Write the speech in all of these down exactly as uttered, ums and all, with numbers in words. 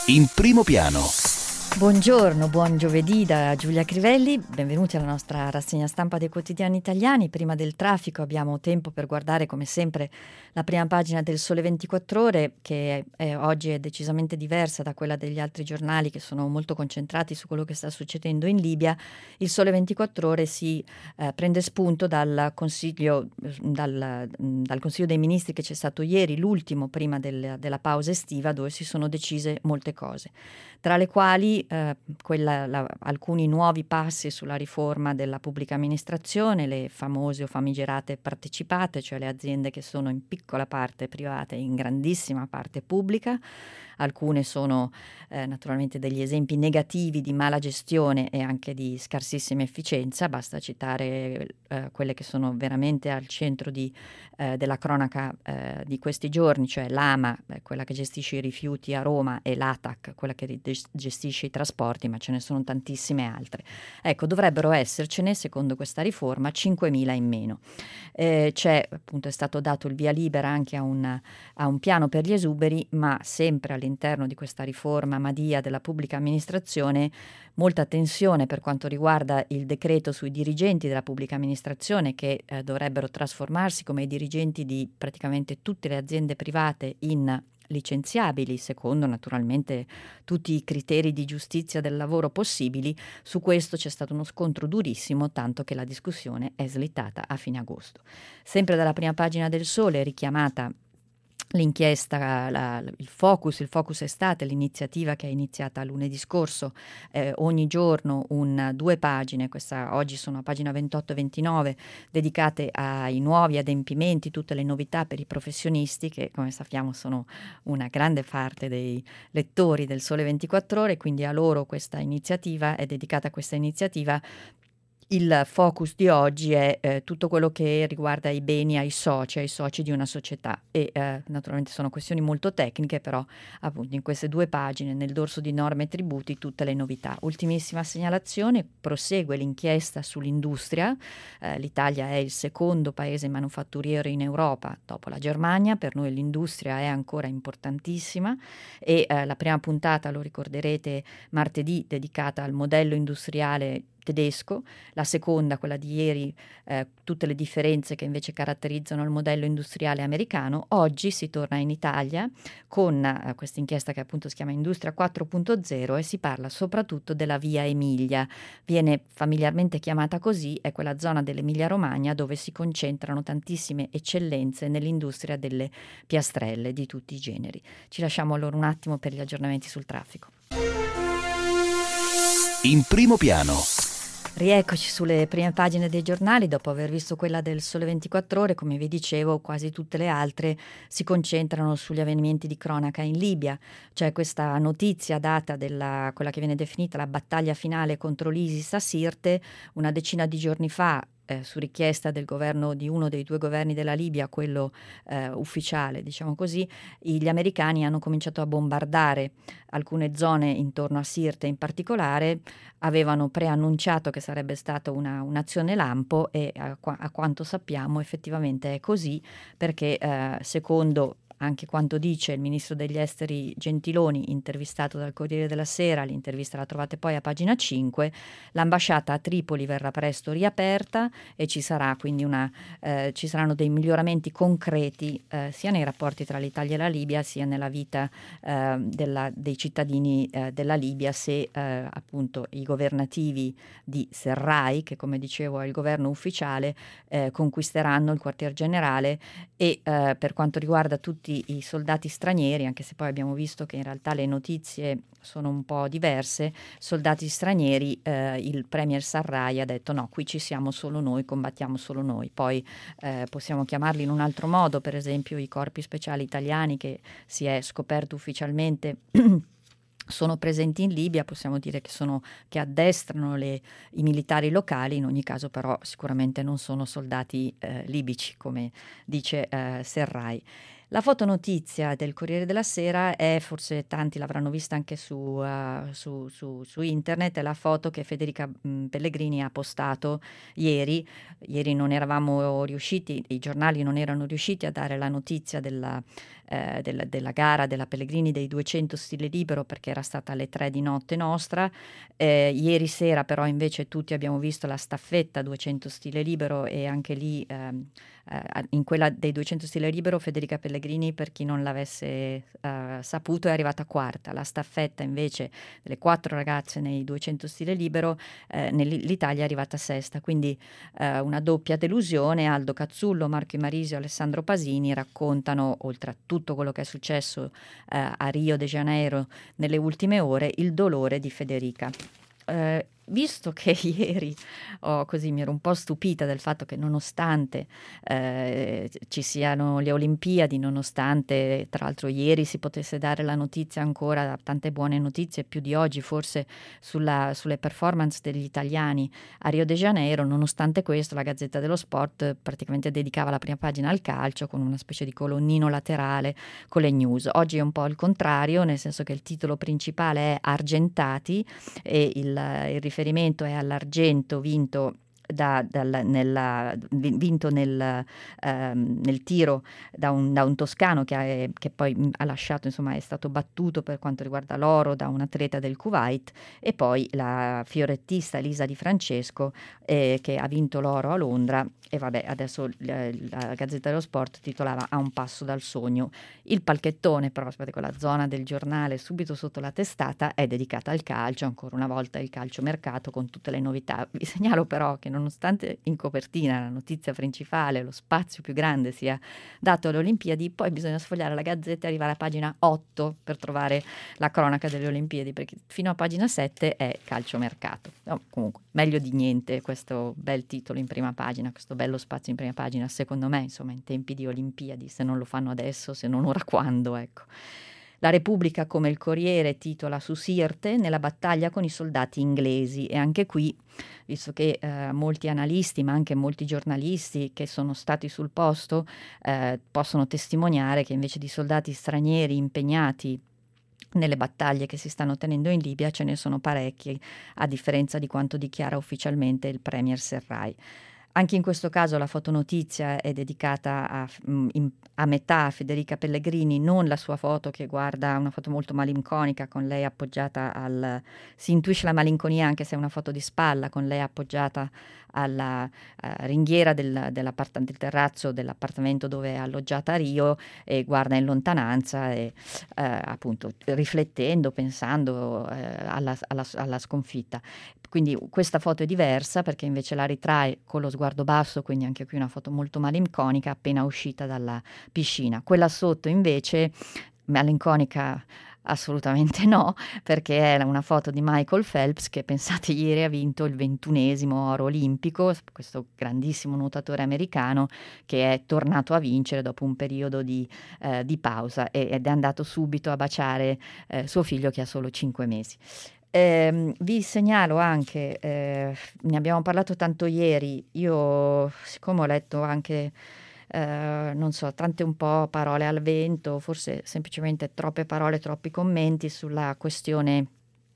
In primo piano. Buongiorno, buon giovedì da Giulia Crivelli, benvenuti alla nostra rassegna stampa dei quotidiani italiani. Prima del traffico abbiamo tempo per guardare come sempre la prima pagina del Sole ventiquattro Ore, che è, è, oggi è decisamente diversa da quella degli altri giornali che sono molto concentrati su quello che sta succedendo in Libia. Il Sole ventiquattro Ore si eh, prende spunto dal consiglio, dal, dal Consiglio dei Ministri che c'è stato ieri, l'ultimo prima del, della pausa estiva, dove si sono decise molte cose, tra le quali Eh, quella, la, alcuni nuovi passi sulla riforma della pubblica amministrazione, le famose o famigerate partecipate, cioè le aziende che sono in piccola parte private e in grandissima parte pubblica. Alcune sono eh, naturalmente degli esempi negativi di mala gestione e anche di scarsissima efficienza, basta citare eh, quelle che sono veramente al centro di, eh, della cronaca eh, di questi giorni, cioè l'Ama, eh, quella che gestisce i rifiuti a Roma, e l'A T A C, quella che gestisce i trasporti, ma ce ne sono tantissime altre. Ecco, dovrebbero essercene, secondo questa riforma, cinquemila in meno. Eh, c'è, appunto, è stato dato il via libera anche a un, a un piano per gli esuberi, ma sempre all'interno di questa riforma Madia della pubblica amministrazione molta tensione per quanto riguarda il decreto sui dirigenti della pubblica amministrazione, che eh, dovrebbero trasformarsi come i dirigenti di praticamente tutte le aziende private in licenziabili, secondo naturalmente tutti i criteri di giustizia del lavoro possibili. Su questo c'è stato uno scontro durissimo, tanto che la discussione è slittata a fine agosto. Sempre dalla prima pagina del Sole, richiamata l'inchiesta, la, il Focus, il Focus Estate, l'iniziativa che è iniziata lunedì scorso, eh, ogni giorno un, due pagine, questa, oggi sono a pagina ventotto e ventinove, dedicate ai nuovi adempimenti, tutte le novità per i professionisti, che come sappiamo sono una grande parte dei lettori del Sole ventiquattro Ore, quindi a loro questa iniziativa è dedicata a questa iniziativa. Il focus di oggi è eh, tutto quello che riguarda i beni ai soci, ai soci di una società, e eh, naturalmente sono questioni molto tecniche, però appunto in queste due pagine, nel dorso di norme e tributi, tutte le novità. Ultimissima segnalazione: prosegue l'inchiesta sull'industria. Eh, l'Italia è il secondo paese manufatturiero in Europa dopo la Germania, per noi l'industria è ancora importantissima, e eh, la prima puntata, lo ricorderete, martedì, dedicata al modello industriale tedesco, la seconda, quella di ieri, eh, tutte le differenze che invece caratterizzano il modello industriale americano. Oggi si torna in Italia con eh, questa inchiesta che appunto si chiama Industria quattro punto zero, e si parla soprattutto della Via Emilia. Viene familiarmente chiamata così, è quella zona dell'Emilia Romagna dove si concentrano tantissime eccellenze nell'industria delle piastrelle di tutti i generi. Ci lasciamo allora un attimo per gli aggiornamenti sul traffico. In primo piano. Rieccoci sulle prime pagine dei giornali. Dopo aver visto quella del Sole ventiquattro Ore, come vi dicevo, quasi tutte le altre si concentrano sugli avvenimenti di cronaca in Libia. C'è questa notizia data della quella che viene definita la battaglia finale contro l'ISIS a Sirte. Una decina di giorni fa, Eh, su richiesta del governo, di uno dei due governi della Libia, quello eh, ufficiale, diciamo così, gli americani hanno cominciato a bombardare alcune zone intorno a Sirte in particolare. Avevano preannunciato che sarebbe stata una, un'azione lampo, e a, a quanto sappiamo effettivamente è così, perché eh, secondo anche quanto dice il ministro degli esteri Gentiloni, intervistato dal Corriere della Sera, l'intervista la trovate poi a pagina cinque, l'ambasciata a Tripoli verrà presto riaperta e ci sarà quindi una, eh, ci saranno dei miglioramenti concreti eh, sia nei rapporti tra l'Italia e la Libia, sia nella vita eh, della, dei cittadini eh, della Libia, se eh, appunto i governativi di Serraj, che come dicevo è il governo ufficiale, eh, conquisteranno il quartier generale, e eh, per quanto riguarda tutti i soldati stranieri, anche se poi abbiamo visto che in realtà le notizie sono un po' diverse, soldati stranieri, eh, il premier Sarraj ha detto no, qui ci siamo solo noi, combattiamo solo noi. Poi eh, possiamo chiamarli in un altro modo, per esempio i corpi speciali italiani, che si è scoperto ufficialmente sono presenti in Libia, possiamo dire che sono che addestrano le, i militari locali. In ogni caso però sicuramente non sono soldati eh, libici, come dice eh, Serraj. La fotonotizia del Corriere della Sera è, forse tanti l'avranno vista anche su, uh, su, su, su internet, è la foto che Federica mh, Pellegrini ha postato ieri. Ieri non eravamo riusciti, i giornali non erano riusciti a dare la notizia della, eh, del, della gara della Pellegrini dei duecento stile libero, perché era stata alle tre di notte nostra. Eh, ieri sera però invece tutti abbiamo visto la staffetta duecento stile libero, e anche lì ehm, eh, in quella dei duecento stile libero Federica Pellegrini, per chi non l'avesse eh, saputo, è arrivata quarta. La staffetta invece delle quattro ragazze nei duecento stile libero, eh, nell'Italia è arrivata sesta, quindi eh, una doppia delusione. Aldo Cazzullo, Marco Imarisio, Alessandro Pasini raccontano, oltre a tutto quello che è successo eh, a Rio de Janeiro nelle ultime ore, il dolore di Federica. Eh, visto che ieri oh, così mi ero un po' stupita del fatto che nonostante eh, ci siano le Olimpiadi, nonostante tra l'altro ieri si potesse dare la notizia, ancora tante buone notizie, più di oggi forse, sulla, sulle performance degli italiani a Rio de Janeiro, nonostante questo la Gazzetta dello Sport praticamente dedicava la prima pagina al calcio, con una specie di colonnino laterale con le news. Oggi è un po' il contrario, nel senso che il titolo principale è Argentati, e il, il riferimento è all'argento vinto Da, dal, nella, vinto nel, ehm, nel tiro da un, da un toscano che, ha, che poi ha lasciato, insomma è stato battuto per quanto riguarda l'oro da un atleta del Kuwait, e poi la fiorettista Elisa Di Francesco eh, che ha vinto l'oro a Londra. E vabbè, adesso la, la Gazzetta dello Sport titolava A un passo dal sogno. Il palchettone però, aspetta, quella zona del giornale subito sotto la testata, è dedicata al calcio, ancora una volta il calciomercato con tutte le novità. Vi segnalo però che nonostante in copertina la notizia principale, lo spazio più grande sia dato alle Olimpiadi, poi bisogna sfogliare la Gazzetta e arrivare alla pagina otto per trovare la cronaca delle Olimpiadi, perché fino a pagina sette è calciomercato. No, comunque, meglio di niente questo bel titolo in prima pagina, questo bello spazio in prima pagina, secondo me, insomma, in tempi di Olimpiadi, se non lo fanno adesso, se non ora quando, ecco. La Repubblica, come il Corriere, titola su Sirte nella battaglia con i soldati inglesi, e anche qui, visto che eh, molti analisti ma anche molti giornalisti che sono stati sul posto eh, possono testimoniare che invece di soldati stranieri impegnati nelle battaglie che si stanno tenendo in Libia ce ne sono parecchi, a differenza di quanto dichiara ufficialmente il premier Serraj. Anche in questo caso la fotonotizia è dedicata a, in, a metà a Federica Pellegrini, non la sua foto che guarda, una foto molto malinconica con lei appoggiata al... si intuisce la malinconia anche se è una foto di spalla, con lei appoggiata alla uh, ringhiera del, del terrazzo dell'appartamento dove è alloggiata a Rio, e guarda in lontananza e uh, appunto riflettendo, pensando uh, alla, alla, alla sconfitta. Quindi questa foto è diversa perché invece la ritrae con lo sguardo basso, quindi anche qui una foto molto malinconica, appena uscita dalla piscina. Quella sotto invece, malinconica assolutamente no, perché è una foto di Michael Phelps che, pensate, ieri ha vinto il ventunesimo oro olimpico, questo grandissimo nuotatore americano che è tornato a vincere dopo un periodo di, eh, di pausa, ed è andato subito a baciare eh, suo figlio che ha solo cinque mesi. Eh, vi segnalo anche, eh, ne abbiamo parlato tanto ieri, io siccome ho letto anche, eh, non so, tante un po' parole al vento, forse semplicemente troppe parole, troppi commenti sulla questione,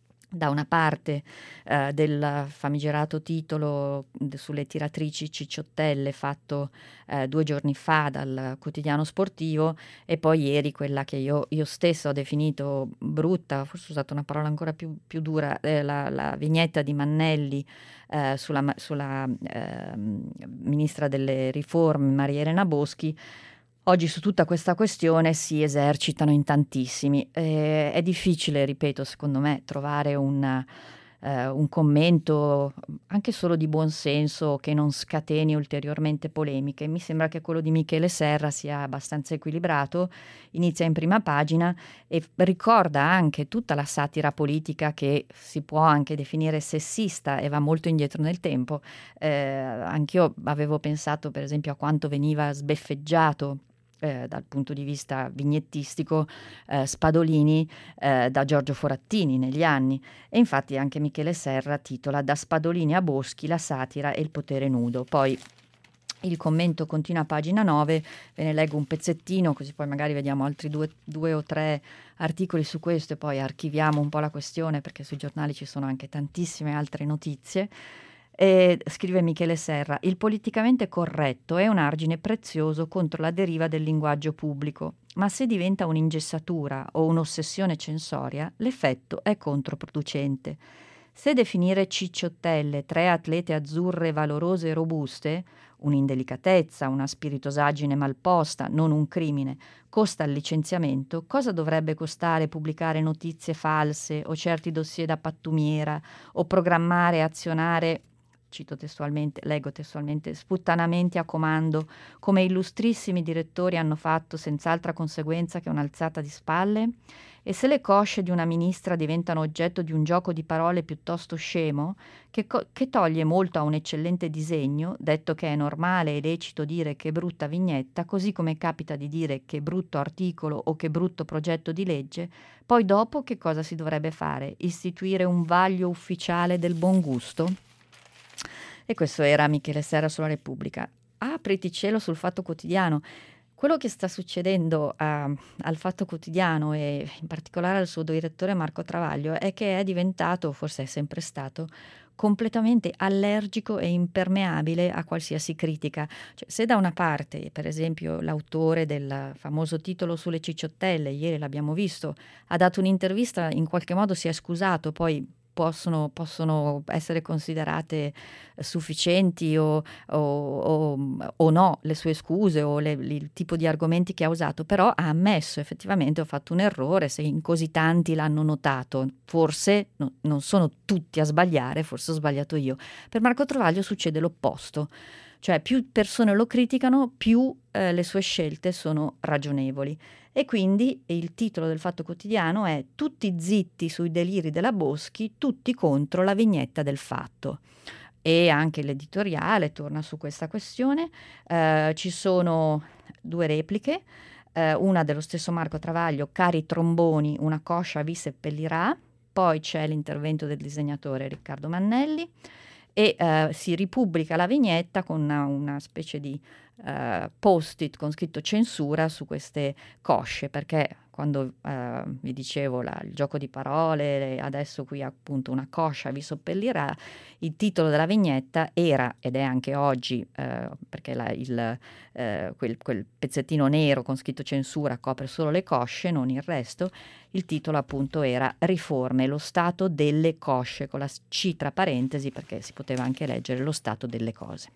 da una parte eh, del famigerato titolo de, sulle tiratrici cicciottelle fatto eh, due giorni fa dal quotidiano sportivo, e poi ieri quella che io, io stessa ho definito brutta, forse ho usato una parola ancora più, più dura, eh, la, la vignetta di Mannelli eh, sulla, sulla eh, ministra delle riforme Maria Elena Boschi. Oggi su tutta questa questione si esercitano in tantissimi. Eh, è difficile, ripeto, secondo me, trovare un, eh, un commento anche solo di buonsenso che non scateni ulteriormente polemiche. Mi sembra che quello di Michele Serra sia abbastanza equilibrato, inizia in prima pagina e ricorda anche tutta la satira politica che si può anche definire sessista e va molto indietro nel tempo. Eh, anch'io avevo pensato, per esempio, a quanto veniva sbeffeggiato Eh, dal punto di vista vignettistico eh, Spadolini eh, da Giorgio Forattini negli anni, e infatti anche Michele Serra titola Da Spadolini a Boschi, la satira e il potere nudo. Poi il commento continua a pagina nove, ve ne leggo un pezzettino così poi magari vediamo altri due, due o tre articoli su questo e poi archiviamo un po' la questione, perché sui giornali ci sono anche tantissime altre notizie. E scrive Michele Serra: il politicamente corretto è un argine prezioso contro la deriva del linguaggio pubblico. ma se diventa un'ingessatura o un'ossessione censoria, l'effetto è controproducente. Se definire cicciottelle tre atlete azzurre valorose e robuste, un'indelicatezza, una spiritosaggine malposta, non un crimine, costa il licenziamento, cosa dovrebbe costare pubblicare notizie false o certi dossier da pattumiera o programmare e azionare, cito testualmente, leggo testualmente, sputtanamenti a comando, come illustrissimi direttori hanno fatto senz'altra conseguenza che un'alzata di spalle? E se le cosce di una ministra diventano oggetto di un gioco di parole piuttosto scemo, che, co- che toglie molto a un eccellente disegno, detto che è normale e lecito dire che brutta vignetta, così come capita di dire che brutto articolo o che brutto progetto di legge, poi dopo che cosa si dovrebbe fare? Istituire un vaglio ufficiale del buon gusto? E questo era Michele Serra sulla Repubblica. Apriti cielo sul Fatto Quotidiano. Quello che sta succedendo a, al Fatto Quotidiano e in particolare al suo direttore Marco Travaglio è che è diventato, forse è sempre stato, completamente allergico e impermeabile a qualsiasi critica. Cioè, se da una parte, per esempio, l'autore del famoso titolo sulle cicciottelle, ieri l'abbiamo visto, ha dato un'intervista, in qualche modo si è scusato, poi possono, possono essere considerate sufficienti o, o, o, o no le sue scuse o le, il tipo di argomenti che ha usato, però ha ammesso effettivamente ho fatto un errore, se in così tanti l'hanno notato, forse no, non sono tutti a sbagliare, forse ho sbagliato io. Per Marco Travaglio succede l'opposto, cioè più persone lo criticano, più eh, le sue scelte sono ragionevoli. E quindi il titolo del Fatto Quotidiano è Tutti zitti sui deliri della Boschi, tutti contro la vignetta del Fatto. E anche l'editoriale torna su questa questione. Eh, ci sono due repliche, eh, una dello stesso Marco Travaglio, cari tromboni, una coscia vi seppellirà, poi c'è l'intervento del disegnatore Riccardo Mannelli e eh, si ripubblica la vignetta con una, una specie di Uh, post-it con scritto censura su queste cosce, perché quando uh, vi dicevo la, il gioco di parole, adesso qui appunto una coscia vi seppellirà, il titolo della vignetta era ed è anche oggi, uh, perché la, il, uh, quel, quel pezzettino nero con scritto censura copre solo le cosce, non il resto, il titolo appunto era Riforme, lo stato delle cosce, con la C tra parentesi perché si poteva anche leggere lo stato delle cose.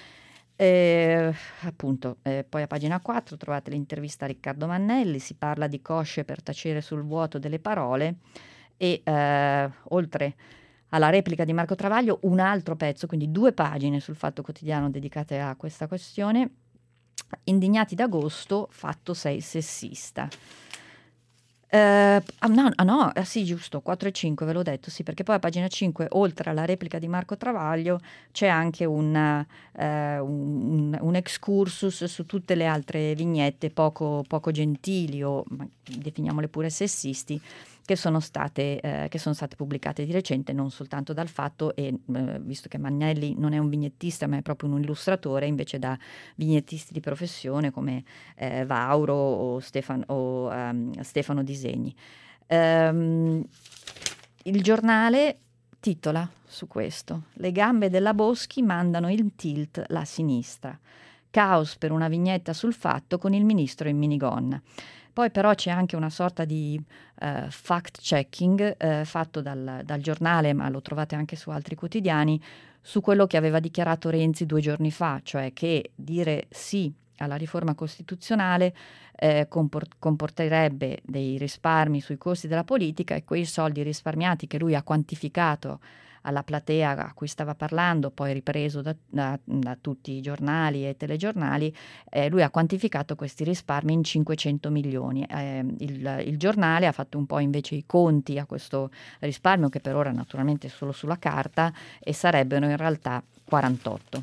Eh, appunto, eh, poi a pagina quattro trovate l'intervista a Riccardo Mannelli, si parla di cosce per tacere sul vuoto delle parole e eh, oltre alla replica di Marco Travaglio un altro pezzo, quindi due pagine sul Fatto Quotidiano dedicate a questa questione. Indignati d'agosto, Fatto sei sessista. Uh, ah, no, ah, no, ah, sì, giusto, quattro e cinque ve l'ho detto, sì, perché poi a pagina cinque, oltre alla replica di Marco Travaglio, c'è anche un, uh, un, un excursus su tutte le altre vignette poco, poco gentili o definiamole pure sessisti, che sono state, eh, che sono state pubblicate di recente, non soltanto dal Fatto e eh, visto che Mannelli non è un vignettista ma è proprio un illustratore, invece da vignettisti di professione come eh, Vauro o, Stefan, o um, Stefano Disegni. Um, il giornale titola su questo: le gambe della Boschi mandano in tilt la sinistra. Caos per una vignetta sul Fatto con il ministro in minigonna. Poi però c'è anche una sorta di uh, fact-checking uh, fatto dal, dal giornale, ma lo trovate anche su altri quotidiani, su quello che aveva dichiarato Renzi due giorni fa, cioè che dire sì alla riforma costituzionale eh, comport- comporterebbe dei risparmi sui costi della politica e quei soldi risparmiati che lui ha quantificato alla platea a cui stava parlando, poi ripreso da, da, da tutti i giornali e telegiornali, eh, lui ha quantificato questi risparmi in cinquecento milioni. Eh, il, il giornale ha fatto un po' invece i conti a questo risparmio, che per ora naturalmente è solo sulla carta, e sarebbero in realtà quarantotto.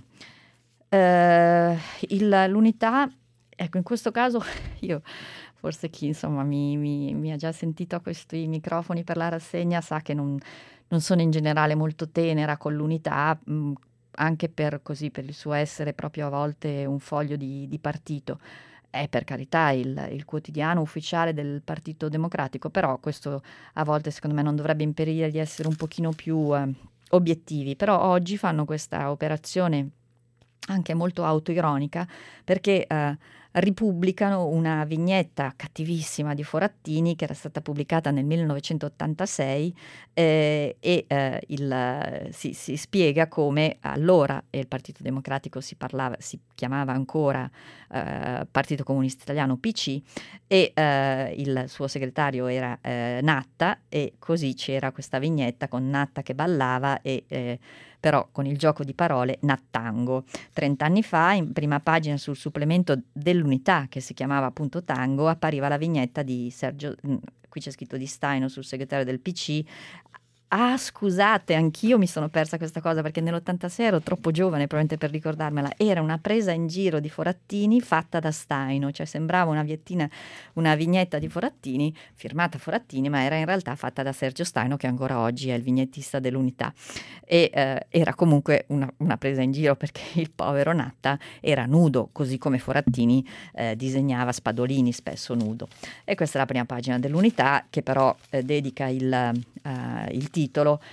Eh, il, l'unità, ecco, in questo caso io... Forse chi insomma mi, mi, mi ha già sentito a questi microfoni per la rassegna sa che non, non sono in generale molto tenera con l'unità, mh, anche per così, per il suo essere proprio a volte un foglio di, di partito. È per carità il, il quotidiano ufficiale del Partito Democratico, però questo a volte secondo me non dovrebbe impedire di essere un pochino più eh, obiettivi. Però oggi fanno questa operazione anche molto autoironica perché... Eh, ripubblicano una vignetta cattivissima di Forattini che era stata pubblicata nel millenovecentottantasei eh, e eh, il, si, si spiega come allora, e il Partito Democratico si parlava, si chiamava ancora eh, Partito Comunista Italiano P C, e eh, il suo segretario era eh, Natta, e così c'era questa vignetta con Natta che ballava e eh, però con il gioco di parole Nattango. Trent'anni fa, in prima pagina sul supplemento dell'Unità, che si chiamava appunto Tango, appariva la vignetta di Sergio, qui c'è scritto di Staino sul segretario del P C. Ah, scusate, anch'io mi sono persa questa cosa perché nell'ottantasei ero troppo giovane probabilmente per ricordarmela. Era una presa in giro di Forattini fatta da Staino, cioè sembrava una viettina, una vignetta di Forattini, firmata Forattini, ma era in realtà fatta da Sergio Staino, che ancora oggi è il vignettista dell'Unità. E eh, era comunque una, una presa in giro perché il povero Natta era nudo, così come Forattini eh, disegnava Spadolini spesso nudo. E questa è la prima pagina dell'Unità, che però eh, dedica il, uh, il titolo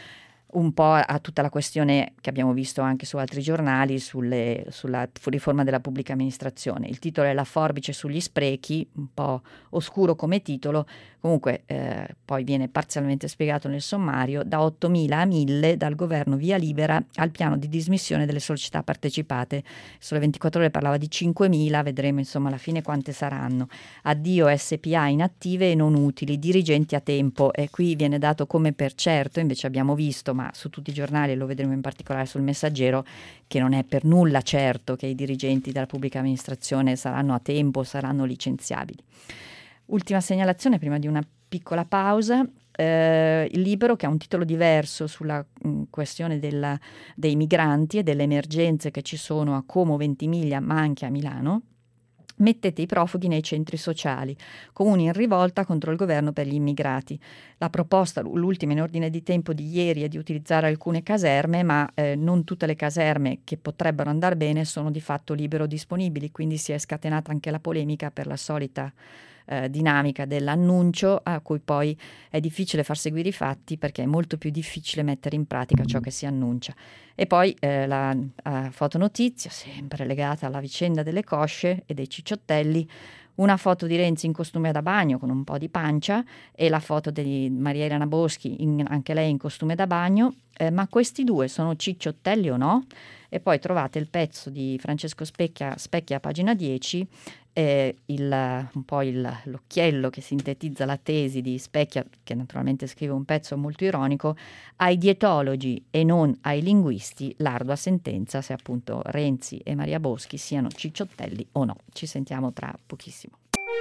un po' a tutta la questione che abbiamo visto anche su altri giornali sulle, sulla riforma della pubblica amministrazione. Il titolo è La forbice sugli sprechi, un po' oscuro come titolo, comunque eh, poi viene parzialmente spiegato nel sommario: da ottomila a mille, dal governo via libera al piano di dismissione delle società partecipate. Sole ventiquattro Ore parlava di cinquemila, vedremo insomma alla fine quante saranno. Addio S P A inattive e non utili, dirigenti a tempo, e qui viene dato come per certo, invece abbiamo visto, ma su tutti i giornali, lo vedremo in particolare sul Messaggero, che non è per nulla certo che i dirigenti della pubblica amministrazione saranno a tempo, saranno licenziabili. Ultima segnalazione prima di una piccola pausa. Eh, il Libero, che ha un titolo diverso sulla mh, questione della, dei migranti e delle emergenze che ci sono a Como, Ventimiglia, ma anche a Milano. Mettete i profughi nei centri sociali, comuni in rivolta contro il governo per gli immigrati. La proposta, l'ultima in ordine di tempo di ieri, è di utilizzare alcune caserme, ma eh, non tutte le caserme che potrebbero andare bene sono di fatto libero disponibili, quindi si è scatenata anche la polemica per la solita eh, dinamica dell'annuncio, a cui poi è difficile far seguire i fatti perché è molto più difficile mettere in pratica ciò che si annuncia. E poi eh, la uh, fotonotizia, sempre legata alla vicenda delle cosce e dei cicciottelli, una foto di Renzi in costume da bagno con un po' di pancia e la foto di Maria Elena Boschi, in, anche lei in costume da bagno, eh, ma questi due sono cicciottelli o no? E poi trovate il pezzo di Francesco Specchia, Specchia a pagina dieci, eh, il, un po' il, l'occhiello che sintetizza la tesi di Specchia, che naturalmente scrive un pezzo molto ironico: ai dietologi e non ai linguisti l'ardua sentenza se appunto Renzi e Maria Boschi siano cicciottelli o no. Ci sentiamo tra pochissimo.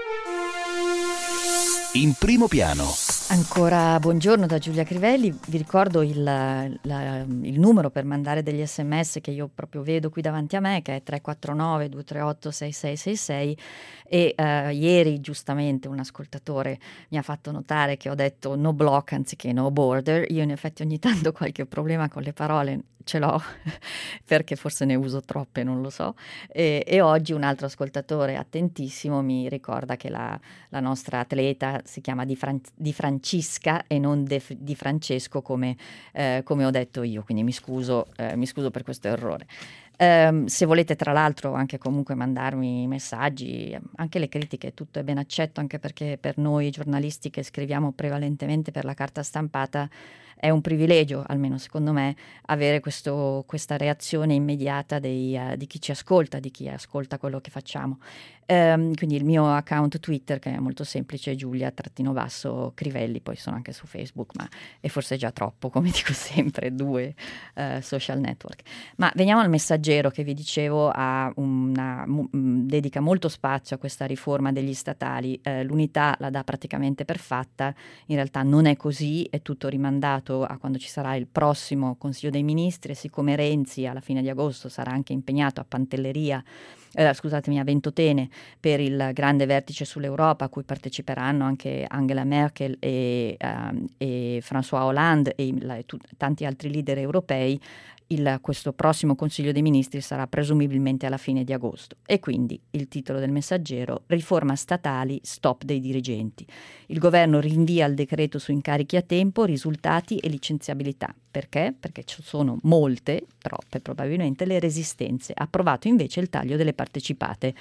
In primo piano. Ancora buongiorno da Giulia Crivelli. Vi ricordo il, la, il numero per mandare degli sms che io proprio vedo qui davanti a me, che è tre quattro nove due tre otto sei sei sei sei, e uh, ieri giustamente un ascoltatore mi ha fatto notare che ho detto no block anziché no border. Io in effetti ogni tanto qualche problema con le parole ce l'ho perché forse ne uso troppe, non lo so, e, e oggi un altro ascoltatore attentissimo mi ricorda che la, la nostra atleta si chiama Di, Fran- Di Francisca e non De, Di Francesco come, eh, come ho detto io, quindi mi scuso, eh, mi scuso per questo errore. Um, se volete tra l'altro anche comunque mandarmi messaggi, anche le critiche, tutto è ben accetto, anche perché per noi giornalisti che scriviamo prevalentemente per la carta stampata è un privilegio, almeno secondo me, avere questo, questa reazione immediata dei, uh, di chi ci ascolta, di chi ascolta quello che facciamo. Um, quindi il mio account Twitter, che è molto semplice, è Giulia-Crivelli, poi sono anche su Facebook, ma è forse già troppo, come dico sempre, due uh, social network. Ma veniamo al Messaggero, che vi dicevo ha una, m- dedica molto spazio a questa riforma degli statali. Eh, l'Unità la dà praticamente per fatta, in realtà non è così, è tutto rimandato a quando ci sarà il prossimo Consiglio dei Ministri, e siccome Renzi alla fine di agosto sarà anche impegnato a Pantelleria, eh, scusatemi, a Ventotene, per il grande vertice sull'Europa, a cui parteciperanno anche Angela Merkel e, uh, e François Hollande e, la, e tu, tanti altri leader europei, Il, questo prossimo Consiglio dei Ministri sarà presumibilmente alla fine di agosto. E quindi il titolo del Messaggero: riforma statali, stop dei dirigenti. Il governo rinvia il decreto su incarichi a tempo, risultati e licenziabilità. Perché? Perché ci sono molte, troppe probabilmente, le resistenze. Approvato invece il taglio delle partecipate.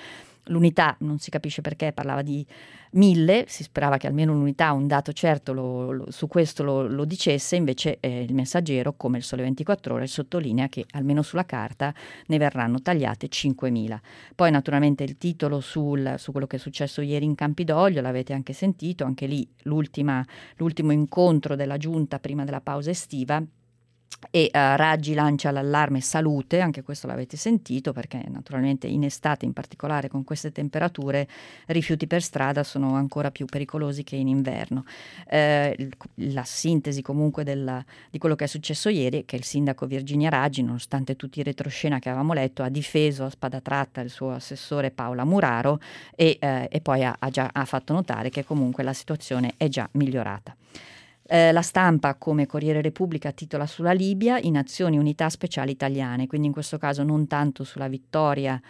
L'Unità, non si capisce perché, parlava di mille, si sperava che almeno l'Unità un dato certo lo, lo, su questo lo, lo dicesse, invece eh, il Messaggero, come il Sole ventiquattro Ore, sottolinea che almeno sulla carta ne verranno tagliate cinquemila. Poi naturalmente il titolo sul, su quello che è successo ieri in Campidoglio, l'avete anche sentito, anche lì l'ultima, l'ultimo incontro della Giunta prima della pausa estiva, e uh, Raggi lancia l'allarme salute, anche questo l'avete sentito, perché naturalmente in estate, in particolare con queste temperature, rifiuti per strada sono ancora più pericolosi che in inverno. Eh, la sintesi comunque del, di quello che è successo ieri è che il sindaco Virginia Raggi, nonostante tutti i retroscena che avevamo letto, ha difeso a spada tratta il suo assessore Paola Muraro e, eh, e poi ha, ha già ha fatto notare che comunque la situazione è già migliorata. Eh, la Stampa, come Corriere Repubblica, titola sulla Libia, in azioni unità speciali italiane, quindi in questo caso non tanto sulla vittoria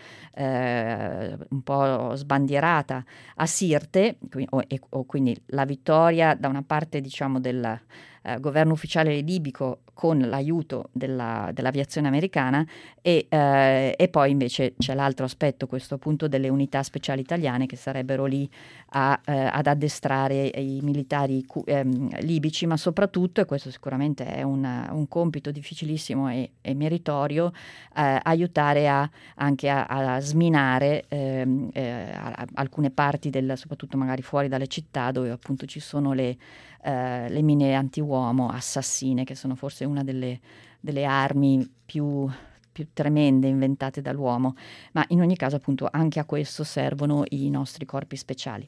eh, un po' sbandierata a Sirte, o, e, o quindi la vittoria da una parte diciamo del eh, governo ufficiale libico con l'aiuto della, dell'aviazione americana e, eh, e poi invece c'è l'altro aspetto, questo appunto delle unità speciali italiane che sarebbero lì a, eh, ad addestrare i militari ehm, libici, ma soprattutto, e questo sicuramente è un, un compito difficilissimo e, e meritorio, eh, aiutare a, anche a, a sminare ehm, eh, a, alcune parti, del, soprattutto magari fuori dalle città dove appunto ci sono le, eh, le mine antiuomo assassine, che sono forse una delle, delle armi più, più tremende inventate dall'uomo, ma in ogni caso appunto anche a questo servono i nostri corpi speciali.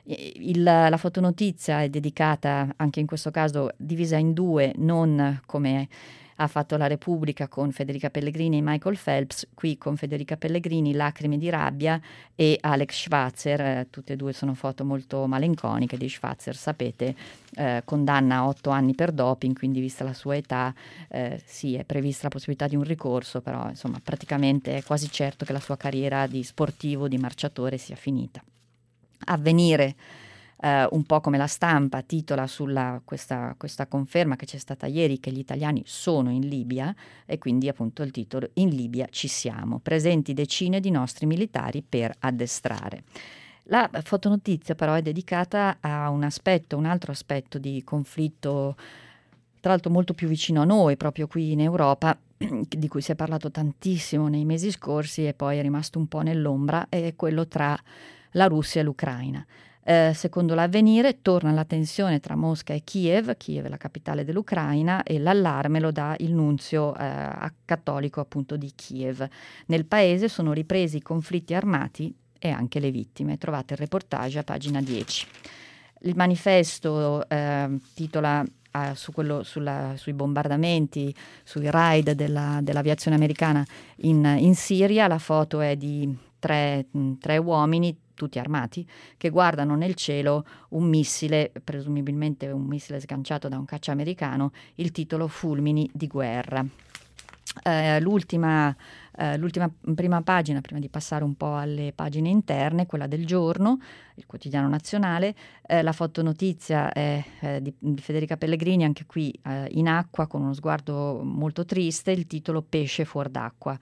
Il, la fotonotizia è dedicata anche in questo caso divisa in due, non come ha fatto la Repubblica con Federica Pellegrini e Michael Phelps, qui con Federica Pellegrini Lacrime di rabbia e Alex Schwarzer, eh, tutte e due sono foto molto malinconiche di Schwarzer, sapete, eh, condanna a otto anni per doping, quindi vista la sua età eh, sì, è prevista la possibilità di un ricorso, però insomma praticamente è quasi certo che la sua carriera di sportivo, di marciatore sia finita. Avvenire, Uh, un po' come la Stampa, titola sulla questa, questa conferma che c'è stata ieri che gli italiani sono in Libia, e quindi appunto il titolo "In Libia ci siamo, presenti decine di nostri militari per addestrare". La fotonotizia però è dedicata a un aspetto, un altro aspetto di conflitto, tra l'altro molto più vicino a noi, proprio qui in Europa, di cui si è parlato tantissimo nei mesi scorsi e poi è rimasto un po' nell'ombra, è quello tra la Russia e l'Ucraina. Eh, secondo l'Avvenire torna la tensione tra Mosca e Kiev, Kiev è la capitale dell'Ucraina, e l'allarme lo dà il nunzio eh, cattolico appunto di Kiev. Nel paese sono ripresi i conflitti armati e anche le vittime. Trovate il reportage a pagina dieci. Il manifesto eh, titola eh, su quello, sulla, sui bombardamenti, sui raid della, dell'aviazione americana in, in Siria. La foto è di tre, tre uomini, tutti armati, che guardano nel cielo un missile, presumibilmente un missile sganciato da un caccia americano, il titolo "Fulmini di guerra". Eh, l'ultima, eh, l'ultima prima pagina, prima di passare un po' alle pagine interne, quella del Giorno, il quotidiano nazionale, eh, la fotonotizia è eh, di, di Federica Pellegrini, anche qui eh, in acqua, con uno sguardo molto triste, il titolo "Pesce fuor d'acqua".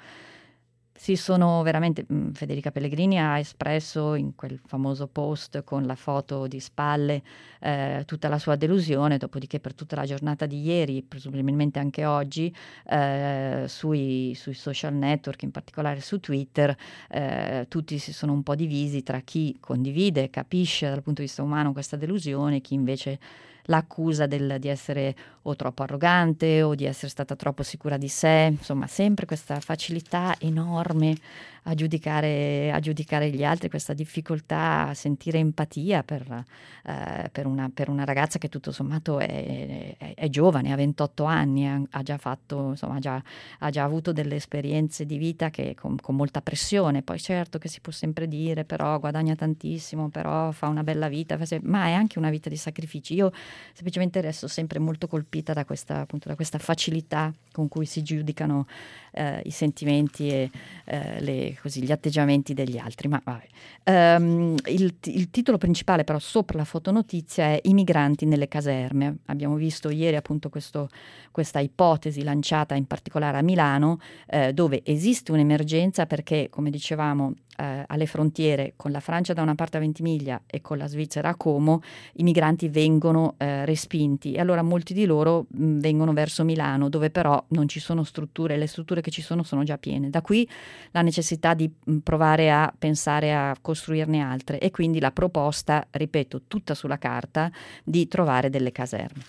Si sono veramente, mh, Federica Pellegrini ha espresso in quel famoso post con la foto di spalle eh, tutta la sua delusione, dopodiché per tutta la giornata di ieri, presumibilmente anche oggi, eh, sui, sui social network, in particolare su Twitter, eh, tutti si sono un po' divisi tra chi condivide, capisce dal punto di vista umano questa delusione e chi invece l'accusa del, di essere o troppo arrogante o di essere stata troppo sicura di sé, insomma sempre questa facilità enorme a giudicare, a giudicare gli altri, questa difficoltà a sentire empatia per, eh, per, una, per una ragazza che tutto sommato è, è, è giovane, ha ventotto anni, ha, ha già fatto, insomma ha già, ha già avuto delle esperienze di vita che con, con molta pressione, poi certo che si può sempre dire però guadagna tantissimo, però fa una bella vita, ma è anche una vita di sacrifici. Io semplicemente resto sempre molto colpita da questa, appunto, da questa facilità con cui si giudicano eh, i sentimenti e eh, le, così, gli atteggiamenti degli altri. Ma vabbè. Um, il, il titolo principale però sopra la fotonotizia è "I migranti nelle caserme". Abbiamo visto ieri appunto questo, questa ipotesi lanciata in particolare a Milano, eh, dove esiste un'emergenza perché, come dicevamo, eh, alle frontiere con la Francia da una parte a Ventimiglia e con la Svizzera a Como, i migranti vengono eh, respinti e allora molti di loro mh, vengono verso Milano, dove però non ci sono strutture, le strutture che ci sono sono già piene. Da qui la necessità di mh, provare a pensare a costruirne altre e quindi la proposta, ripeto, tutta sulla carta, di trovare delle caserme.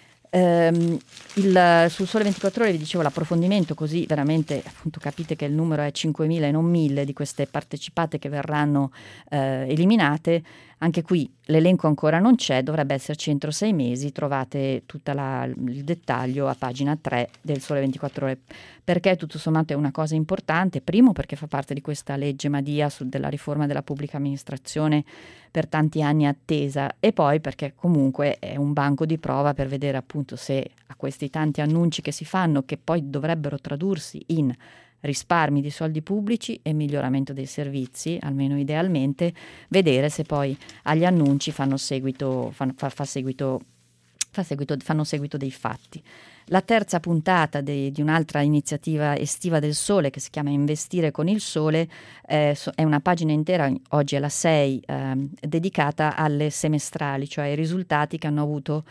Um, il, sul Sole ventiquattro Ore vi dicevo l'approfondimento, così veramente appunto capite che il numero è cinquemila e non mille di queste partecipate che verranno eh, eliminate. Anche qui l'elenco ancora non c'è, dovrebbe esserci entro sei mesi, trovate tutto il dettaglio a pagina tre del Sole ventiquattro Ore. Perché tutto sommato è una cosa importante? Primo perché fa parte di questa legge Madia su, della riforma della pubblica amministrazione per tanti anni attesa, e poi perché comunque è un banco di prova per vedere appunto se a questi tanti annunci che si fanno, che poi dovrebbero tradursi in risparmi di soldi pubblici e miglioramento dei servizi, almeno idealmente, vedere se poi agli annunci fanno seguito, fanno, fa, fa seguito, fa seguito, fanno seguito dei fatti. La terza puntata de, di un'altra iniziativa estiva del Sole che si chiama Investire con il Sole eh, so, è una pagina intera, oggi è la sei, eh, dedicata alle semestrali, cioè ai risultati che hanno avuto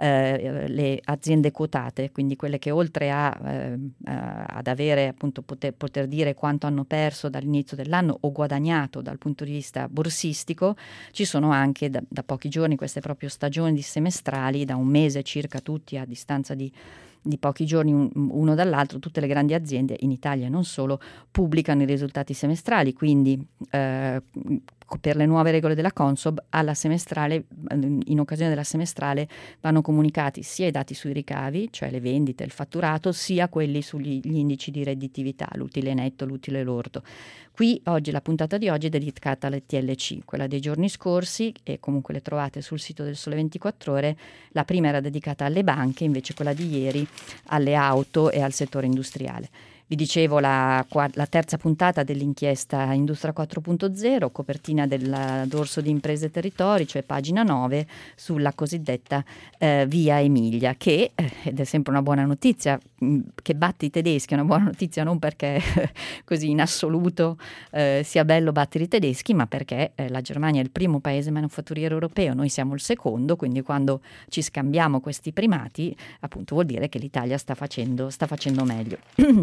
eh, le aziende quotate, quindi quelle che oltre a, eh, ad avere appunto poter, poter dire quanto hanno perso dall'inizio dell'anno o guadagnato dal punto di vista borsistico, ci sono anche da, da pochi giorni queste proprio stagioni di semestrali, da un mese circa tutti a distanza di di pochi giorni un, uno dall'altro, tutte le grandi aziende in Italia e non solo pubblicano i risultati semestrali, quindi eh, per le nuove regole della Consob alla semestrale, in occasione della semestrale vanno comunicati sia i dati sui ricavi, cioè le vendite, il fatturato, sia quelli sugli gli indici di redditività, l'utile netto, l'utile lordo. Qui oggi la puntata di oggi è dedicata alle T L C, quella dei giorni scorsi, e comunque le trovate sul sito del Sole ventiquattro Ore. La prima era dedicata alle banche, invece quella di ieri alle auto e al settore industriale. Vi dicevo la, la terza puntata dell'inchiesta Industria quattro punto zero, copertina del dorso di Imprese e Territori, cioè pagina nove, sulla cosiddetta eh, Via Emilia, che, eh, ed è sempre una buona notizia, mh, che batte i tedeschi, è una buona notizia non perché così in assoluto eh, sia bello battere i tedeschi, ma perché eh, la Germania è il primo paese manifatturiero europeo, noi siamo il secondo, quindi quando ci scambiamo questi primati, appunto vuol dire che l'Italia sta facendo, sta facendo meglio.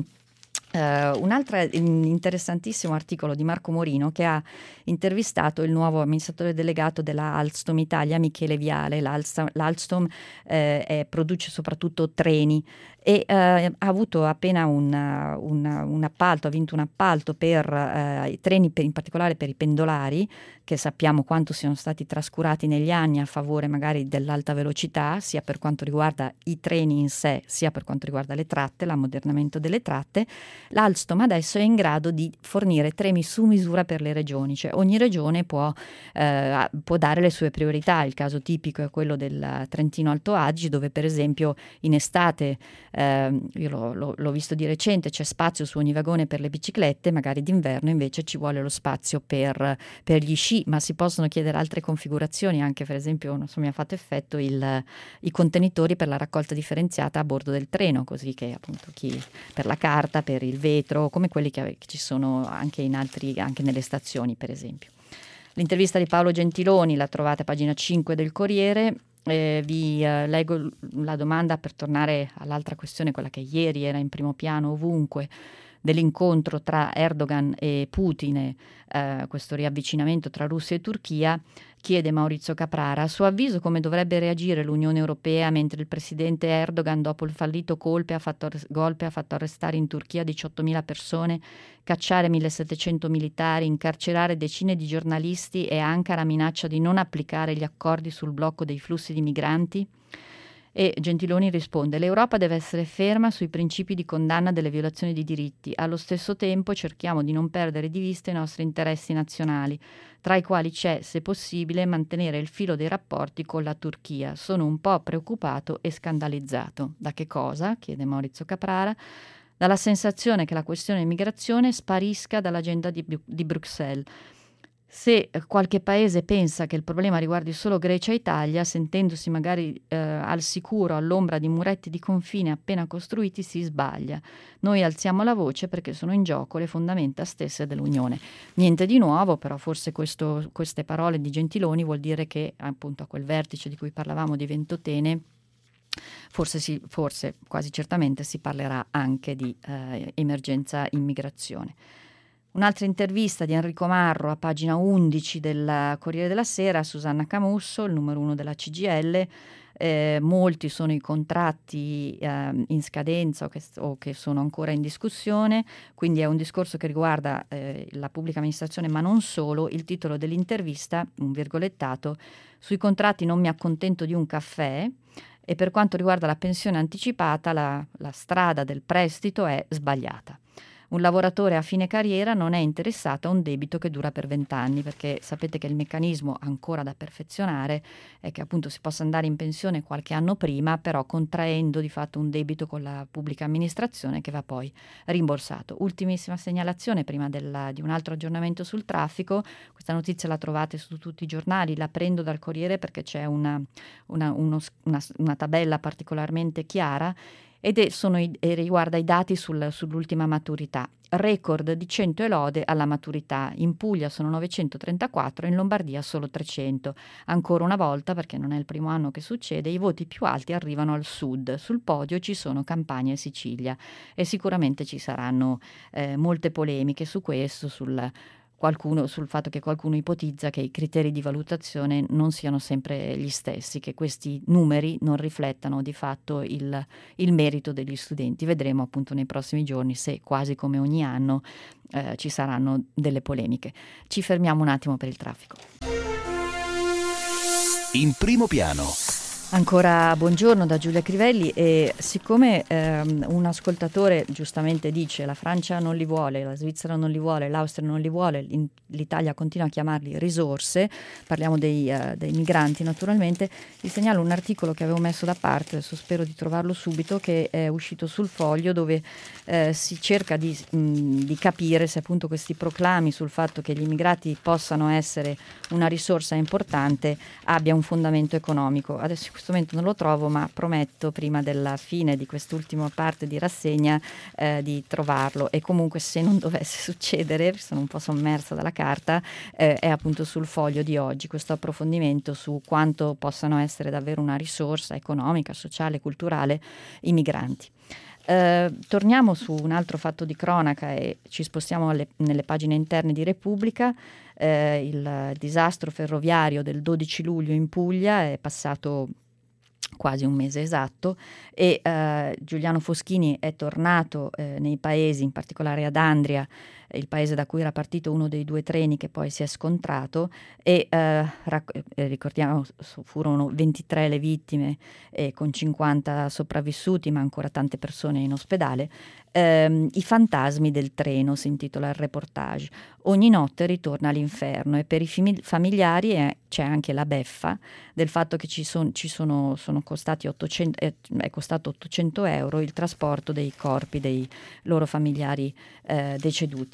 Uh, un altro interessantissimo articolo di Marco Morino, che ha intervistato il nuovo amministratore delegato della Alstom Italia, Michele Viale. L'Alstom, L'Alstom eh, è, produce soprattutto treni e eh, ha avuto appena un, un, un appalto, ha vinto un appalto per eh, i treni, per, in particolare per i pendolari, che sappiamo quanto siano stati trascurati negli anni a favore magari dell'alta velocità, sia per quanto riguarda i treni in sé, sia per quanto riguarda le tratte, l'ammodernamento delle tratte. L'Alstom adesso è in grado di fornire treni su misura per le regioni, cioè ogni regione può, eh, può dare le sue priorità. Il caso tipico è quello del Trentino Alto Adige, dove per esempio in estate, eh, io l'ho, l'ho, l'ho visto di recente, c'è spazio su ogni vagone per le biciclette, magari d'inverno invece ci vuole lo spazio per, per gli sci, ma si possono chiedere altre configurazioni, anche per esempio, non so, mi ha fatto effetto il, i contenitori per la raccolta differenziata a bordo del treno, così che appunto chi per la carta, per il vetro, come quelli che, che ci sono anche in altri, anche nelle stazioni per esempio. L'intervista di Paolo Gentiloni la trovate a pagina cinque del Corriere. Eh, vi eh, leggo la domanda per tornare all'altra questione, quella che ieri era in primo piano ovunque, dell'incontro tra Erdogan e Putin, eh, questo riavvicinamento tra Russia e Turchia. Chiede Maurizio Caprara: a suo avviso come dovrebbe reagire l'Unione Europea mentre il presidente Erdogan, dopo il fallito colpe, ha fatto, golpe, ha fatto arrestare in Turchia diciottomila persone, cacciare millesettecento militari, incarcerare decine di giornalisti e Ankara minaccia di non applicare gli accordi sul blocco dei flussi di migranti? E Gentiloni risponde: l'Europa deve essere ferma sui principi di condanna delle violazioni di diritti. Allo stesso tempo cerchiamo di non perdere di vista i nostri interessi nazionali, tra i quali c'è, se possibile, mantenere il filo dei rapporti con la Turchia. Sono un po' preoccupato e scandalizzato. Da che cosa? Chiede Maurizio Caprara. Dalla sensazione che la questione immigrazione sparisca dall'agenda di, di Bruxelles. Se qualche paese pensa che il problema riguardi solo Grecia e Italia, sentendosi magari eh, al sicuro all'ombra di muretti di confine appena costruiti, si sbaglia. Noi alziamo la voce perché sono in gioco le fondamenta stesse dell'Unione. Niente di nuovo, però forse questo, queste parole di Gentiloni vuol dire che appunto a quel vertice di cui parlavamo di Ventotene forse, si, forse quasi certamente si parlerà anche di eh, emergenza immigrazione. Un'altra intervista di Enrico Marro a pagina undici del Corriere della Sera, Susanna Camusso, il numero uno della C G I L. Eh, molti sono i contratti eh, in scadenza o che, o che sono ancora in discussione, quindi è un discorso che riguarda eh, la pubblica amministrazione, ma non solo. Il titolo dell'intervista, un virgolettato: sui contratti non mi accontento di un caffè, e per quanto riguarda la pensione anticipata la, la strada del prestito è sbagliata. Un lavoratore a fine carriera non è interessato a un debito che dura per vent'anni, perché sapete che il meccanismo ancora da perfezionare è che appunto si possa andare in pensione qualche anno prima, però contraendo di fatto un debito con la pubblica amministrazione che va poi rimborsato. Ultimissima segnalazione prima della, di un altro aggiornamento sul traffico. Questa notizia la trovate su tutti i giornali, la prendo dal Corriere perché c'è una, una, uno, una, una tabella particolarmente chiara ed è, sono i, e riguarda i dati sul, sull'ultima maturità. Record di cento e lode alla maturità. In Puglia sono novecentotrentaquattro, in Lombardia solo trecento. Ancora una volta, perché non è il primo anno che succede, i voti più alti arrivano al sud. Sul podio ci sono Campania e Sicilia e sicuramente ci saranno eh, molte polemiche su questo, sul qualcuno, sul fatto che qualcuno ipotizza che i criteri di valutazione non siano sempre gli stessi, che questi numeri non riflettano di fatto il, il merito degli studenti. Vedremo appunto nei prossimi giorni se, quasi come ogni anno, eh, ci saranno delle polemiche. Ci fermiamo un attimo per il traffico. In primo piano. Ancora buongiorno da Giulia Crivelli, e siccome ehm, un ascoltatore giustamente dice la Francia non li vuole, la Svizzera non li vuole, l'Austria non li vuole, l'Italia continua a chiamarli risorse, parliamo dei, uh, dei migranti naturalmente, vi segnalo un articolo che avevo messo da parte, adesso spero di trovarlo subito, che è uscito sul Foglio, dove eh, si cerca di, mh, di capire se appunto questi proclami sul fatto che gli immigrati possano essere una risorsa importante abbia un fondamento economico. Adesso in questo momento non lo trovo, ma prometto prima della fine di quest'ultima parte di rassegna eh, di trovarlo, e comunque se non dovesse succedere, sono un po' sommersa dalla carta, eh, è appunto sul Foglio di oggi questo approfondimento su quanto possano essere davvero una risorsa economica, sociale, culturale i migranti. Uh, torniamo su un altro fatto di cronaca e ci spostiamo alle, nelle pagine interne di Repubblica. Uh, il disastro ferroviario del dodici luglio in Puglia è passato quasi un mese esatto, e uh, Giuliano Foschini è tornato uh, nei paesi, in particolare ad Andria, il paese da cui era partito uno dei due treni che poi si è scontrato, e uh, rac- eh, ricordiamo furono ventitré le vittime e con cinquanta sopravvissuti, ma ancora tante persone in ospedale. Um, I fantasmi del treno si intitola il reportage. Ogni notte ritorna all'inferno, e per i fami- familiari è, c'è anche la beffa del fatto che ci, son, ci sono, sono costati ottocento, è, è costato ottocento euro il trasporto dei corpi dei loro familiari eh, deceduti.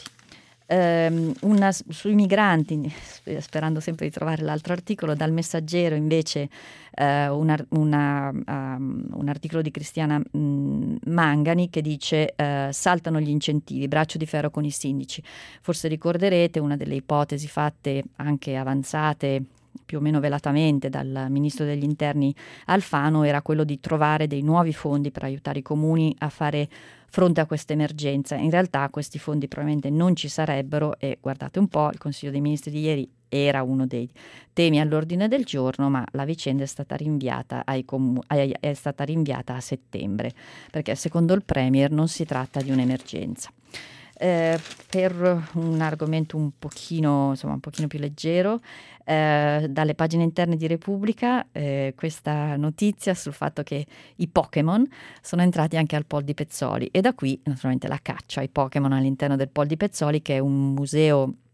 Um, una, sui migranti, sperando sempre di trovare l'altro articolo, dal Messaggero invece uh, una, una, um, un articolo di Cristiana um, Mangani che dice uh, saltano gli incentivi, braccio di ferro con i sindaci. Forse ricorderete una delle ipotesi fatte, anche avanzate più o meno velatamente dal ministro degli interni Alfano, era quello di trovare dei nuovi fondi per aiutare i comuni a fare fronte a questa emergenza. In realtà questi fondi probabilmente non ci sarebbero, e guardate un po', il Consiglio dei Ministri di ieri era uno dei temi all'ordine del giorno, ma la vicenda è stata rinviata ai comu- è stata rinviata a settembre, perché secondo il Premier non si tratta di un'emergenza. Eh, per un argomento un pochino, insomma, un pochino più leggero, eh, dalle pagine interne di Repubblica, eh, questa notizia sul fatto che i Pokémon sono entrati anche al Pol di Pezzoli, e da qui naturalmente la caccia ai Pokémon all'interno del Pol di Pezzoli, che è un museo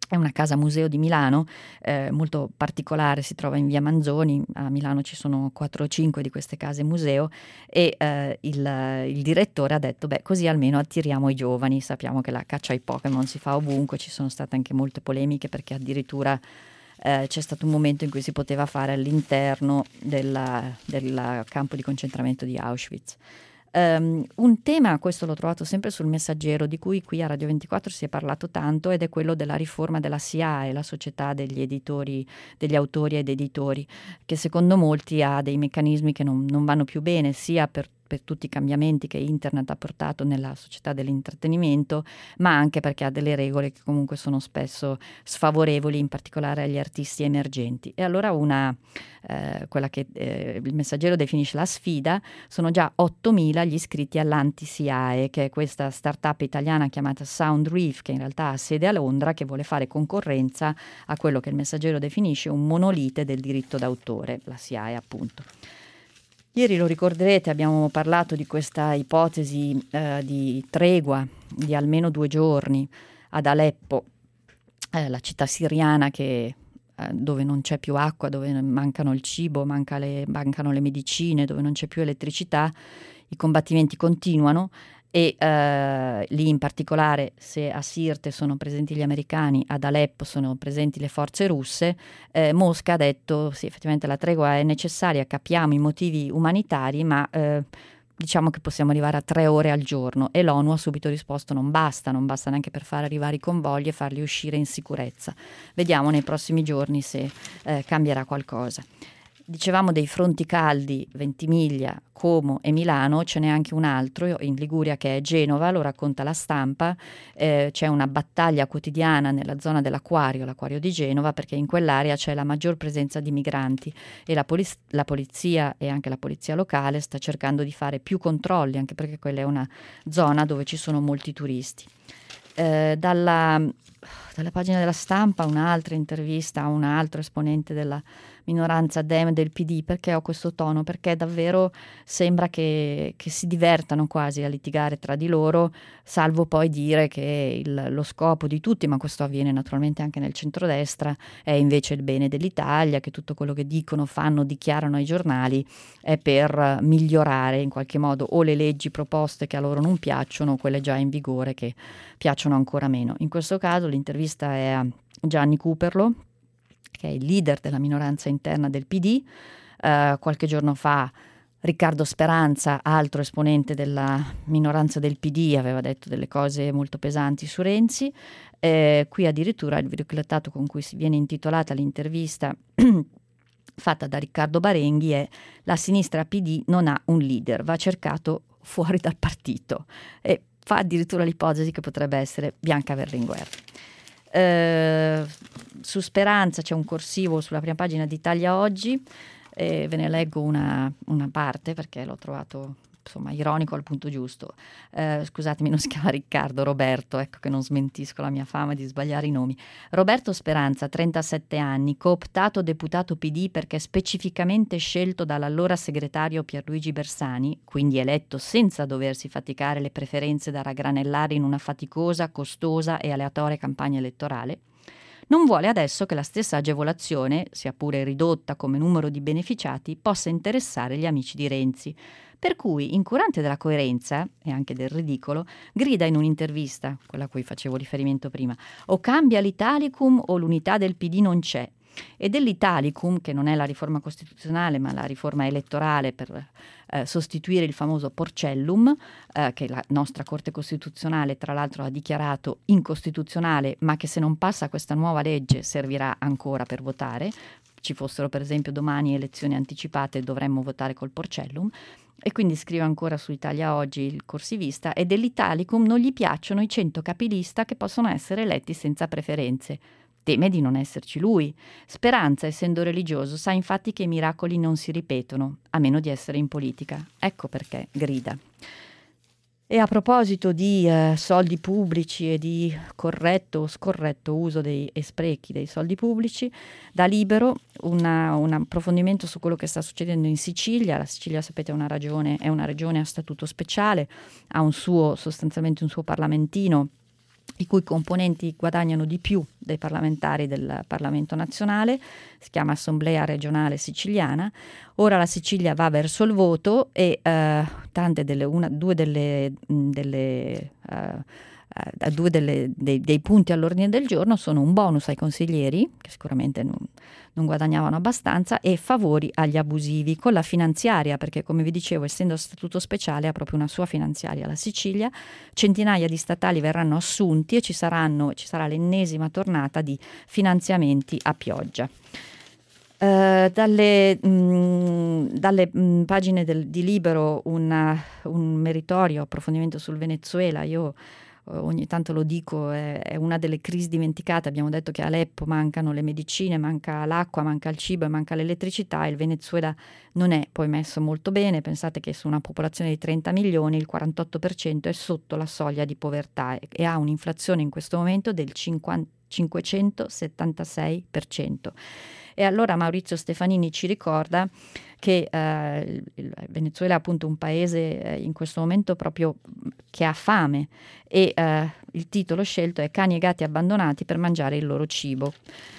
È una casa museo di Milano, eh, molto particolare, si trova in via Manzoni. A Milano ci sono quattro o cinque di queste case museo e eh, il, il direttore ha detto, beh, così almeno attiriamo i giovani. Sappiamo che la caccia ai Pokémon si fa ovunque, ci sono state anche molte polemiche perché addirittura eh, c'è stato un momento in cui si poteva fare all'interno del, del campo di concentramento di Auschwitz. Um, un tema, questo l'ho trovato sempre sul Messaggero, di cui qui a Radio ventiquattro si è parlato tanto, ed è quello della riforma della S I A E, la società degli editori, degli autori ed editori, che secondo molti ha dei meccanismi che non, non vanno più bene, sia per per tutti i cambiamenti che internet ha portato nella società dell'intrattenimento, ma anche perché ha delle regole che comunque sono spesso sfavorevoli, in particolare agli artisti emergenti. E allora una, eh, quella che eh, il Messaggero definisce la sfida, sono già ottomila gli iscritti all'Anti-S I A E, che è questa startup italiana chiamata Soundreef, che in realtà ha sede a Londra, che vuole fare concorrenza a quello che il Messaggero definisce un monolite del diritto d'autore, la S I A E appunto. Ieri, lo ricorderete, abbiamo parlato di questa ipotesi eh, di tregua di almeno due giorni ad Aleppo, eh, la città siriana che, eh, dove non c'è più acqua, dove mancano il cibo, manca le, mancano le medicine, dove non c'è più elettricità. I combattimenti continuano e eh, lì in particolare, se a Sirte sono presenti gli americani, ad Aleppo sono presenti le forze russe, eh, Mosca ha detto sì, effettivamente la tregua è necessaria, capiamo i motivi umanitari, ma eh, diciamo che possiamo arrivare a tre ore al giorno, e l'ONU ha subito risposto non basta, non basta neanche per far arrivare i convogli e farli uscire in sicurezza. Vediamo nei prossimi giorni se eh, cambierà qualcosa. Dicevamo dei fronti caldi, Ventimiglia, Como e Milano, ce n'è anche un altro in Liguria che è Genova, lo racconta La Stampa. Eh, c'è una battaglia quotidiana nella zona dell'Aquario, l'Aquario di Genova, perché in quell'area c'è la maggior presenza di migranti e la, poliz- la polizia e anche la polizia locale sta cercando di fare più controlli, anche perché quella è una zona dove ci sono molti turisti. Eh, dalla, dalla pagina della Stampa un'altra intervista a un altro esponente della minoranza Dem del P D. Perché ho questo tono? Perché davvero sembra che, che si divertano quasi a litigare tra di loro, salvo poi dire che il, lo scopo di tutti, ma questo avviene naturalmente anche nel centrodestra, è invece il bene dell'Italia, che tutto quello che dicono, fanno, dichiarano ai giornali è per migliorare in qualche modo o le leggi proposte che a loro non piacciono o quelle già in vigore che piacciono ancora meno. In questo caso l'intervista è a Gianni Cooperlo, che è il leader della minoranza interna del P D. Uh, qualche giorno fa Riccardo Speranza, altro esponente della minoranza del P D, aveva detto delle cose molto pesanti su Renzi. Eh, qui addirittura il virgolettato con cui si viene intitolata l'intervista fatta da Riccardo Barenghi è: la sinistra P D non ha un leader, va cercato fuori dal partito, e fa addirittura l'ipotesi che potrebbe essere Bianca Berlinguer. Eh, su Speranza c'è un corsivo sulla prima pagina di Italia Oggi, e ve ne leggo una, una parte perché l'ho trovato insomma ironico al punto giusto. Eh, scusatemi, non si chiama Riccardo, Roberto, ecco che non smentisco la mia fama di sbagliare i nomi. Roberto Speranza, trentasette anni, cooptato deputato P D perché specificamente scelto dall'allora segretario Pierluigi Bersani, quindi eletto senza doversi faticare le preferenze da raggranellare in una faticosa, costosa e aleatoria campagna elettorale. Non vuole adesso che la stessa agevolazione, sia pure ridotta come numero di beneficiati, possa interessare gli amici di Renzi. Per cui, incurante della coerenza e anche del ridicolo, grida in un'intervista, quella a cui facevo riferimento prima: o cambia l'Italicum o l'unità del P D non c'è. E dell'Italicum, che non è la riforma costituzionale ma la riforma elettorale per eh, sostituire il famoso Porcellum, eh, che la nostra Corte Costituzionale tra l'altro ha dichiarato incostituzionale, ma che se non passa questa nuova legge servirà ancora per votare. Ci fossero per esempio domani elezioni anticipate, dovremmo votare col Porcellum. E quindi scrive ancora su Italia Oggi il corsivista: e dell'Italicum non gli piacciono i cento capilista che possono essere eletti senza preferenze. Teme di non esserci lui. Speranza, essendo religioso, sa infatti che i miracoli non si ripetono, a meno di essere in politica. Ecco perché grida. E a proposito di eh, soldi pubblici e di corretto o scorretto uso dei, e sprechi dei soldi pubblici, da Libero una, un approfondimento su quello che sta succedendo in Sicilia. La Sicilia, sapete, è una regione, è una regione a statuto speciale, ha un suo, sostanzialmente un suo parlamentino i cui componenti guadagnano di più dei parlamentari del Parlamento nazionale, si chiama Assemblea regionale siciliana. Ora la Sicilia va verso il voto e eh, tante delle, una, due delle, delle uh, Uh, due delle, dei, dei punti all'ordine del giorno sono un bonus ai consiglieri, che sicuramente non, non guadagnavano abbastanza, e favori agli abusivi, con la finanziaria, perché come vi dicevo, essendo statuto speciale ha proprio una sua finanziaria la Sicilia. Centinaia di statali verranno assunti e ci saranno, ci sarà l'ennesima tornata di finanziamenti a pioggia. Uh, dalle, mh, dalle mh, pagine del, di Libero una, un meritorio approfondimento sul Venezuela. Io ogni tanto lo dico, è, è una delle crisi dimenticate. Abbiamo detto che a Aleppo mancano le medicine, manca l'acqua, manca il cibo e manca l'elettricità. Il Venezuela non è poi messo molto bene. Pensate che su una popolazione di trenta milioni il quarantotto per cento è sotto la soglia di povertà e, e ha un'inflazione in questo momento del cinquecentosettantasei per cento. E allora Maurizio Stefanini ci ricorda che eh, il Venezuela è appunto un paese eh, in questo momento proprio che ha fame e eh, il titolo scelto è Cani e gatti abbandonati per mangiare il loro cibo.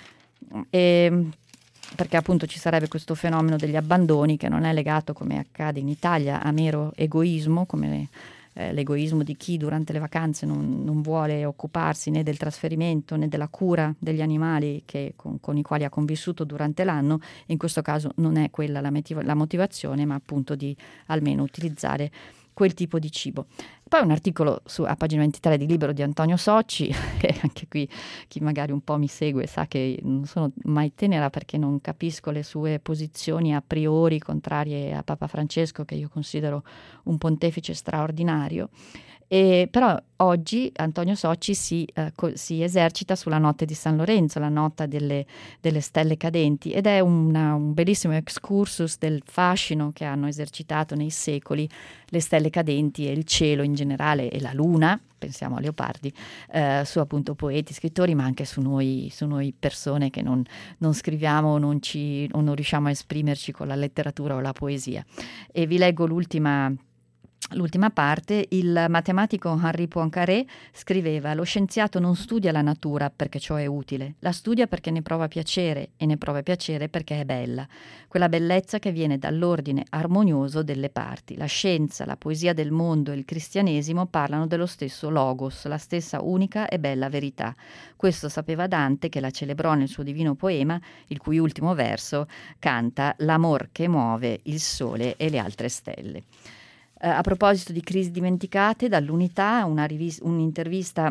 E, perché appunto ci sarebbe questo fenomeno degli abbandoni che non è legato, come accade in Italia, a mero egoismo, come eh, l'egoismo di chi durante le vacanze non, non vuole occuparsi né del trasferimento né della cura degli animali che, con, con i quali ha convissuto durante l'anno. In questo caso non è quella la, motiv- la motivazione, ma appunto di almeno utilizzare quel tipo di cibo. Poi un articolo su, a pagina ventitré di Libero di Antonio Socci, che anche qui chi magari un po' mi segue sa che non sono mai tenera perché non capisco le sue posizioni a priori contrarie a Papa Francesco, che io considero un pontefice straordinario. E però oggi Antonio Socci si, eh, co- si esercita sulla notte di San Lorenzo, la nota delle, delle stelle cadenti, ed è una, un bellissimo excursus del fascino che hanno esercitato nei secoli le stelle cadenti e il cielo in generale e la luna, pensiamo a Leopardi, eh, su appunto poeti, scrittori, ma anche su noi, su noi persone che non, non scriviamo non ci, o non riusciamo a esprimerci con la letteratura o la poesia. E vi leggo l'ultima L'ultima parte. Il matematico Henri Poincaré scriveva: lo scienziato non studia la natura perché ciò è utile, la studia perché ne prova piacere e ne prova piacere perché è bella, quella bellezza che viene dall'ordine armonioso delle parti. La scienza, la poesia del mondo e il cristianesimo parlano dello stesso logos, la stessa unica e bella verità. Questo sapeva Dante, che la celebrò nel suo divino poema, il cui ultimo verso canta l'amor che muove il sole e le altre stelle. Uh, a proposito di crisi dimenticate, dall'Unità una rivis- un'intervista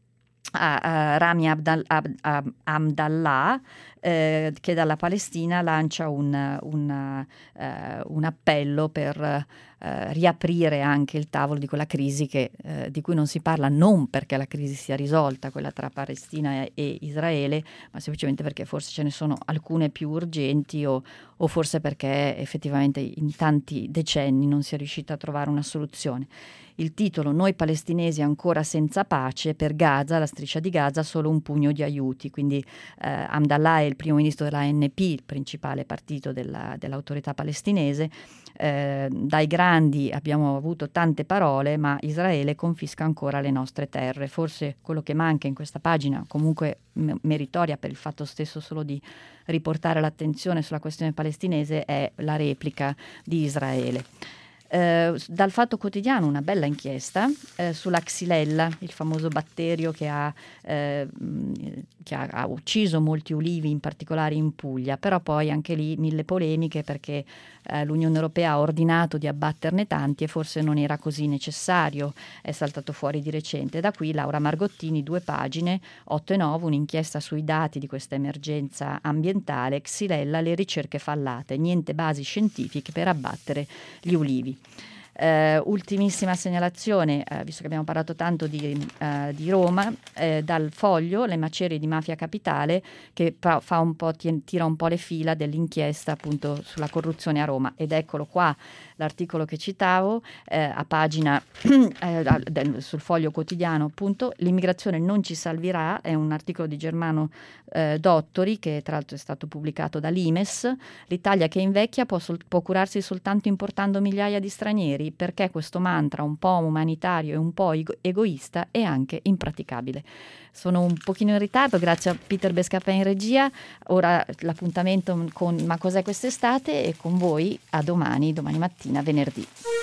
a, a Rami Abdal- Ab- Ab- Abdallah eh, che dalla Palestina lancia un, un, uh, un appello per uh, riaprire anche il tavolo di quella crisi che, uh, di cui non si parla non perché la crisi sia risolta, quella tra Palestina e, e Israele, ma semplicemente perché forse ce ne sono alcune più urgenti o, o forse perché effettivamente in tanti decenni non si è riuscita a trovare una soluzione. Il titolo: Noi palestinesi ancora senza pace, per Gaza, la striscia di Gaza, solo un pugno di aiuti. Quindi eh, Abdallah è il primo ministro della A N P, il principale partito della, dell'autorità palestinese. Eh, dai grandi abbiamo avuto tante parole, ma Israele confisca ancora le nostre terre. Forse quello che manca in questa pagina, comunque m- meritoria per il fatto stesso solo di riportare l'attenzione sulla questione palestinese, è la replica di Israele. Eh, dal Fatto Quotidiano una bella inchiesta eh, sulla Xylella, il famoso batterio che ha, eh, che ha, ha ucciso molti ulivi, in particolare in Puglia, però poi anche lì mille polemiche perché eh, l'Unione Europea ha ordinato di abbatterne tanti e forse non era così necessario, è saltato fuori di recente. Da qui Laura Margottini, due pagine, otto e nove, un'inchiesta sui dati di questa emergenza ambientale, Xylella, le ricerche fallate, niente basi scientifiche per abbattere gli ulivi. Uh, ultimissima segnalazione, uh, visto che abbiamo parlato tanto di, uh, di Roma, uh, dal Foglio, le macerie di Mafia Capitale, che fa, fa un po', tira un po' le fila dell'inchiesta appunto sulla corruzione a Roma. Ed eccolo qua, l'articolo che citavo, eh, a pagina eh, sul Foglio Quotidiano, appunto, l'immigrazione non ci salverà, è un articolo di Germano eh, Dottori, che tra l'altro è stato pubblicato dall'I M E S. L'Italia che invecchia può, sol- può curarsi soltanto importando migliaia di stranieri, perché questo mantra un po' umanitario e un po' ego- egoista è anche impraticabile. Sono un pochino in ritardo, grazie a Peter Bescapè in regia. Ora l'appuntamento con Ma cos'è quest'estate, e con voi a domani, domani mattina, venerdì.